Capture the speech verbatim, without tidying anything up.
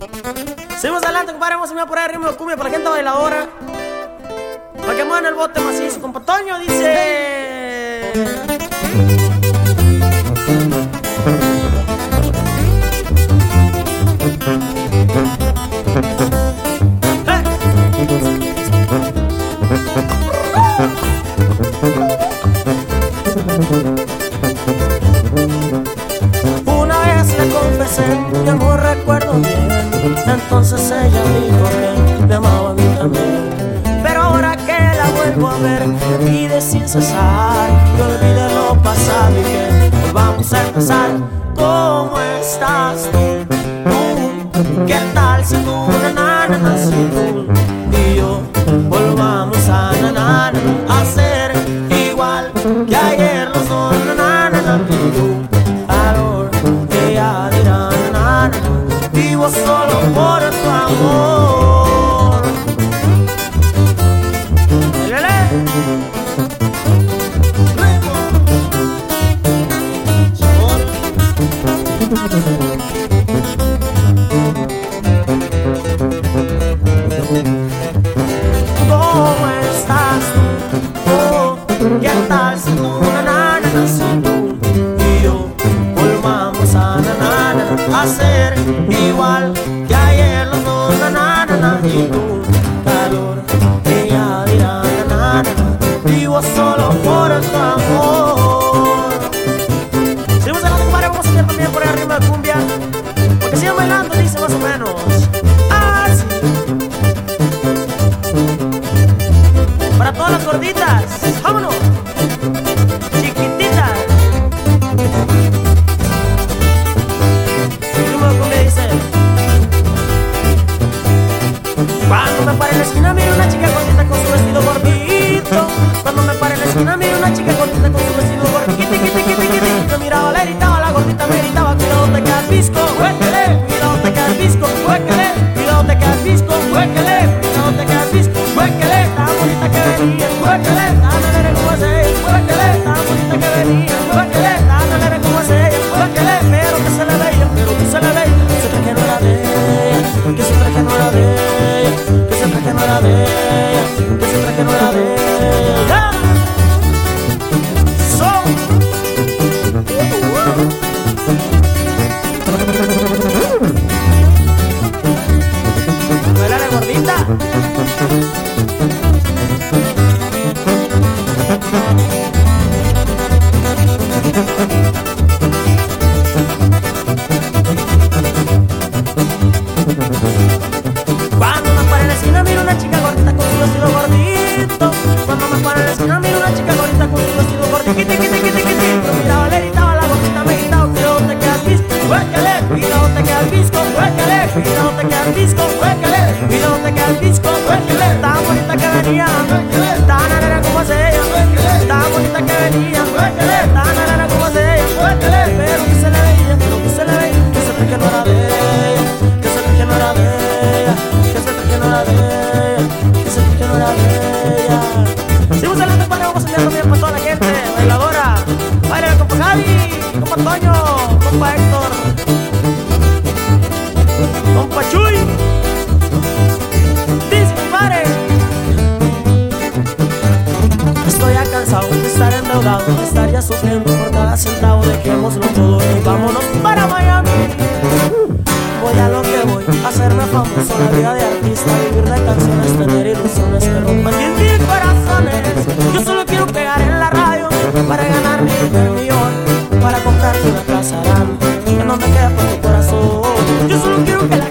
Seguimos adelante, compadre. Vamos a mirar por ahí ritmo de cumbia para la gente bailadora. Para que muevan el bote macizo. Compa Toño dice: una vez le confesé que no recuerdo bien, entonces ella dijo que me amaba a mí también. Pero ahora que la vuelvo a ver, me pide sin cesar que olvide lo pasado y que volvamos a empezar. ¿Cómo estás tú? ¿Tú? ¿Qué tal si tú, na, na, na, si tú y yo volvamos a, na, na, na, a ser igual que ayer los dos, na, na, na, na, y tú, calor, ella dirá, na, na, na, vivo solo por tu amor. ¡Lele! ¿Cómo estás tú? Oh, ¿qué tal si tú, na, na, na, si tú y yo volvamos a, na, na, na, a ser igual que ayer los dos, na, na, na, na, y tú, calor, ella dirá, na, na, na, vivo solo por tu amor. Seguimos adelante, compadre. Vamos a hacer también por ahí arriba de cumbia, porque sigan bailando, dice más o menos. Ah, sí. Para todas las gorditas, vámonos, chiquititas. El ritmo de cumbia dice: cuando me pare en la esquina miro una chica gordita con su vestido gordito. Cuando me pare en la esquina miro una chica gordita con su vestido gordito. Quiti, quiti, quiti, quiti. Yo miraba, le gritaba, la gordita me gritaba: cuidado te quedas visco, huéquele. Cuidado te quedas visco, huéquele. Cuidado te quedas visco, huéquele. Cuidado te quedas visco, huéquele. Tan bonita que venía, huéquele. Tan alegre como es ella, huéquele. Tan bonita que venía, huéquele. Tan alegre como es ella, huéquele. Pero que se le veía, pero que se le veía, que su traje no era de ella, que su traje no era de ella, que su traje no era de ella, que su traje no era de ella. Son bailale, gordita. Cuando me pare en la esquina miro una chica gordita con su vestido gordito. Cuando me pare en la esquina miro una chica gordita con su vestido gordito. Quiti, quiti, quiti, quiti. Yo miraba, le gritaba, la gordita me gritaba: cuidado te quedas visco, huéquele. Cuidado te quedas visco, huéquele. Cuidado te quedas visco, huéquele. Cuidado te quedas visco, huéquele. Tan bonita que venía, tan alegre como es ella, tan bonita que venía, tan alegre como es ella, pero que se le veía, pero que se le veía, que ese traje no era de ella, que ese traje no era de ella, que ese traje no era de ella, que ese traje no era de ella. Seguimos adelante, padre. Vamos a enviar también para toda la gente bailadora. Baila compa Javi, compa Toño, compa Héctor, compa Chuy. Dice, compadre: estoy ya cansado de estar endeudado, de estar ya sufriendo por cada centavo. Dejémoslo todo y vámonos para Miami. Voy a lo que voy, a hacerme famoso, la vida de artista, vivir de canciones, tener ilusiones que rompan diez mil corazones. Yo solo quiero pegar en la radio para ganar mi primer millón, para comprarme una casa grande en donde quepa tu corazón. Yo solo quiero que la